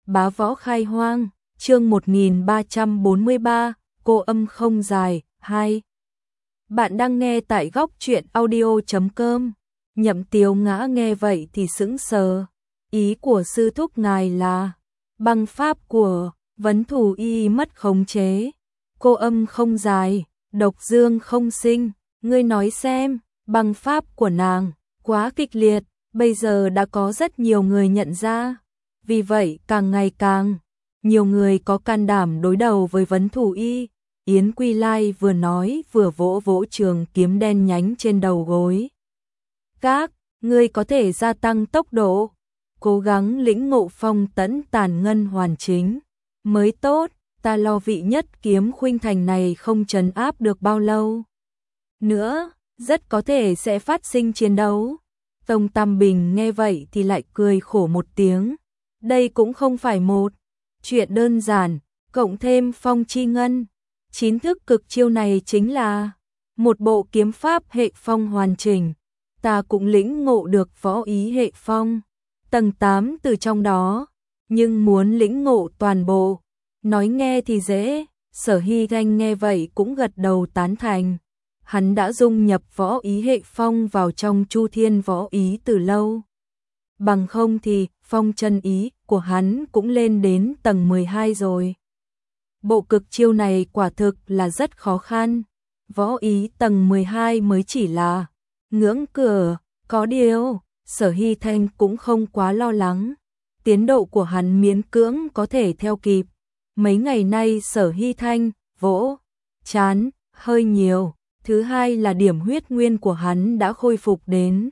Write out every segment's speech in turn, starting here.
Bá Võ Khai Hoang, chương 1343, cô âm không dài, 2. Bạn đang nghe tại góc truyện audio.com. Nhậm Tiếu Ngã nghe vậy thì sững sờ. Ý của sư thúc ngài là băng pháp của Vấn Thủ Y mất khống chế. Cô âm không dài, độc dương không sinh. Ngươi nói xem, băng pháp của nàng quá kịch liệt, bây giờ đã có rất nhiều người nhận ra. Vì vậy càng ngày càng nhiều người có can đảm đối đầu với Vấn Thủ Y. Yến Quy Lai vừa nói vừa vỗ vỗ trường kiếm đen nhánh trên đầu gối. Các ngươi có thể gia tăng tốc độ, cố gắng lĩnh ngộ phong tẫn tàn ngân hoàn chính mới tốt. Ta lo vị nhất kiếm khuynh thành này không trấn áp được bao lâu nữa, rất có thể sẽ phát sinh chiến đấu. Tông Tam Bình nghe vậy thì lại cười khổ một tiếng. Đây cũng không phải một chuyện đơn giản, cộng thêm phong chi ngân. 9 thức cực chiêu này chính là một bộ kiếm pháp hệ phong hoàn chỉnh. Ta cũng lĩnh ngộ được võ ý hệ phong tầng 8 từ trong đó, nhưng muốn lĩnh ngộ toàn bộ, nói nghe thì dễ. Sở Hy Ganh nghe vậy cũng gật đầu tán thành. Hắn đã dung nhập võ ý hệ phong vào trong Chu Thiên võ ý từ lâu. Bằng không thì phong chân ý của hắn cũng lên đến tầng 12 rồi. Bộ cực chiêu này quả thực là rất khó khăn. Võ ý tầng 12 mới chỉ là ngưỡng cửa. Có điều, Sở Hy Thanh cũng không quá lo lắng. Tiến độ của hắn miễn cưỡng có thể theo kịp. Mấy ngày nay Sở Hy Thanh vỗ chán hơi nhiều. Thứ hai là điểm huyết nguyên của hắn đã khôi phục đến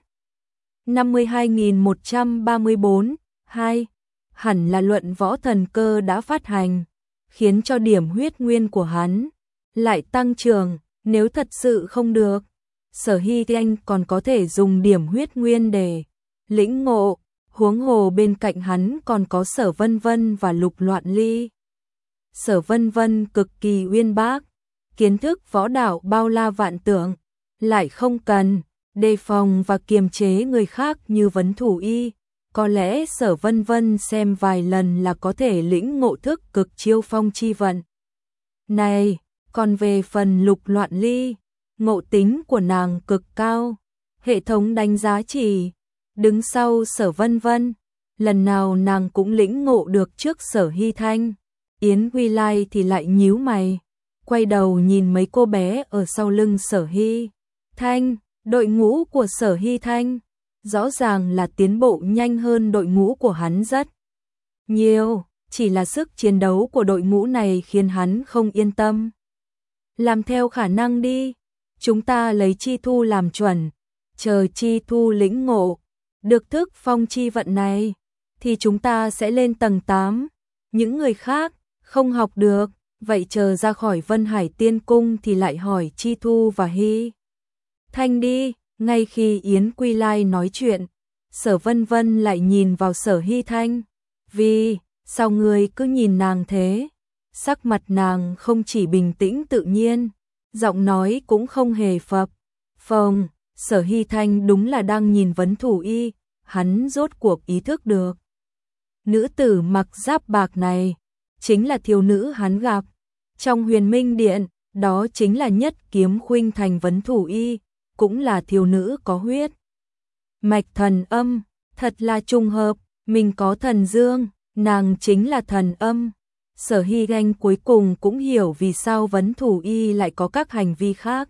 52.134. 2. Hẳn là luận võ thần cơ đã phát hành, khiến cho điểm huyết nguyên của hắn lại tăng trưởng. Nếu thật sự không được, Sở Hy Anh còn có thể dùng điểm huyết nguyên để lĩnh ngộ. Huống hồ bên cạnh hắn còn có Sở Vân Vân và Lục Loạn Ly. Sở Vân Vân cực kỳ uyên bác, kiến thức võ đạo bao la vạn tượng, lại không cần đề phòng và kiềm chế người khác như Vấn Thủ Y. Có lẽ Sở Vân Vân xem vài lần là có thể lĩnh ngộ thức cực chiêu phong chi vận này. Còn về phần Lục Loạn Ly, ngộ tính của nàng cực cao, hệ thống đánh giá chỉ đứng sau Sở Vân Vân. Lần nào nàng cũng lĩnh ngộ được trước Sở Hy Thanh. Yến Quy Lai thì lại nhíu mày, quay đầu nhìn mấy cô bé ở sau lưng Sở Hy Thanh. Đội ngũ của Sở Hy Thanh rõ ràng là tiến bộ nhanh hơn đội ngũ của hắn rất nhiều, chỉ là sức chiến đấu của đội ngũ này khiến hắn không yên tâm. Làm theo khả năng đi, chúng ta lấy Chi Thu làm chuẩn, chờ Chi Thu lĩnh ngộ được thức phong chi vận này thì chúng ta sẽ lên tầng 8. Những người khác không học được, vậy chờ ra khỏi Vân Hải Tiên Cung thì lại hỏi Chi Thu và Hy Thanh đi. Ngay khi Yến Quy Lai nói chuyện, Sở Vân Vân lại nhìn vào Sở Hy Thanh. Vì sao người cứ nhìn nàng thế? Sắc mặt nàng không chỉ bình tĩnh tự nhiên, giọng nói cũng không hề phập phồng. Sở Hy Thanh đúng là đang nhìn Vấn Thủ Y. Hắn rốt cuộc ý thức được, nữ tử mặc giáp bạc này chính là thiếu nữ hắn gặp trong Huyền Minh Điện, đó chính là nhất kiếm khuynh thành Vấn Thủ Y, cũng là thiếu nữ có huyết mạch thần âm. Thật là trùng hợp, mình có thần dương, nàng chính là thần âm. Sở Hy Ganh cuối cùng cũng hiểu vì sao Vấn Thủ Y lại có các hành vi khác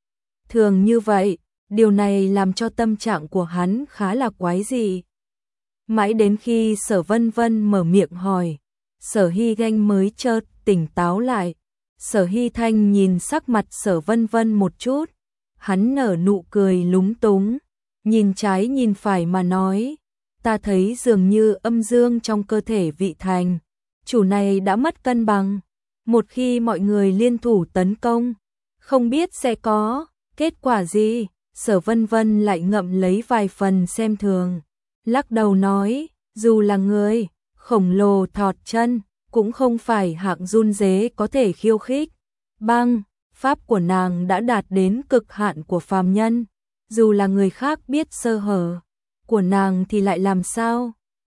thường như vậy. Điều này làm cho tâm trạng của hắn khá là quái dị. Mãi đến khi Sở Vân Vân mở miệng hỏi, Sở Hy Ganh mới chợt tỉnh táo lại. Sở Hy Thanh nhìn sắc mặt Sở Vân Vân một chút, hắn nở nụ cười lúng túng, nhìn trái nhìn phải mà nói, ta thấy dường như âm dương trong cơ thể vị thành chủ này đã mất cân bằng. Một khi mọi người liên thủ tấn công, không biết sẽ có kết quả gì. Sở Vân Vân lại ngậm lấy vài phần xem thường, lắc đầu nói, dù là người khổng lồ thọt chân, cũng không phải hạng run rế có thể khiêu khích. Băng pháp của nàng đã đạt đến cực hạn của phàm nhân, dù là người khác biết sơ hở của nàng thì lại làm sao?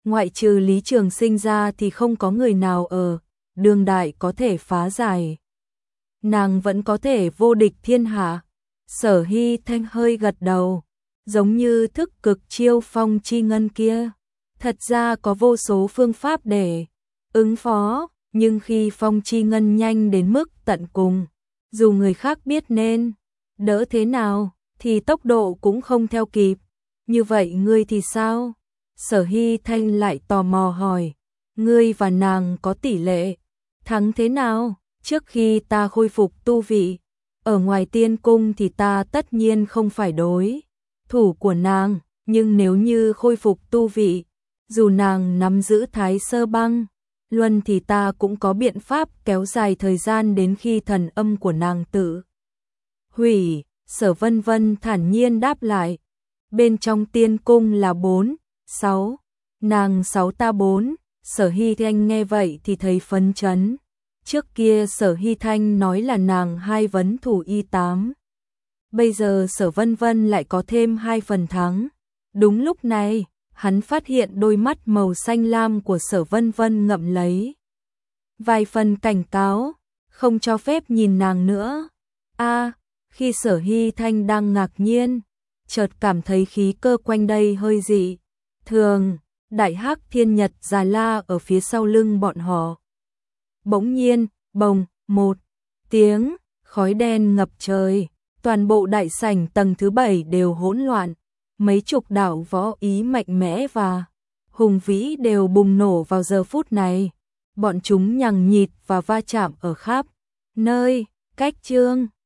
ngoại trừ Lý Trường Sinh ra thì không có người nào ở đương đại có thể phá giải. Nàng vẫn có thể vô địch thiên hạ. Sở Hy Thanh hơi gật đầu, giống như thức cực chiêu phong chi ngân kia. Thật ra có vô số phương pháp để ứng phó, nhưng khi phong chi ngân nhanh đến mức tận cùng, dù người khác biết nên đỡ thế nào, thì tốc độ cũng không theo kịp. Như vậy ngươi thì sao? Sở Hy Thanh lại tò mò hỏi, ngươi và nàng có tỷ lệ thắng thế nào? Trước khi ta khôi phục tu vị, ở ngoài tiên cung thì ta tất nhiên không phải đối thủ của nàng, nhưng nếu như khôi phục tu vị, dù nàng nắm giữ Thái Sơ Băng Luân thì ta cũng có biện pháp kéo dài thời gian đến khi thần âm của nàng tự hủy. Sở Vân Vân thản nhiên đáp lại, bên trong tiên cung là 4, 6, nàng 6 ta 4. Sở Hy Thanh nghe vậy thì thấy phấn chấn. Trước kia Sở Hy Thanh nói là nàng 2 vấn thủ y 8. Bây giờ Sở Vân Vân lại có thêm 2 phần thắng. Đúng lúc này, hắn phát hiện đôi mắt màu xanh lam của Sở Vân Vân ngậm lấy vài phần cảnh cáo, không cho phép nhìn nàng nữa. Khi Sở Hy Thanh đang ngạc nhiên, chợt cảm thấy khí cơ quanh đây hơi dị thường. Đại Hắc Thiên Nhật Già La ở phía sau lưng bọn họ. Bỗng nhiên, bồng, một tiếng, khói đen ngập trời, toàn bộ đại sảnh tầng thứ 7 đều hỗn loạn. Mấy chục đạo võ ý mạnh mẽ và hùng vĩ đều bùng nổ vào giờ phút này. Bọn chúng nhằng nhịt và va chạm ở khắp nơi. Cách chương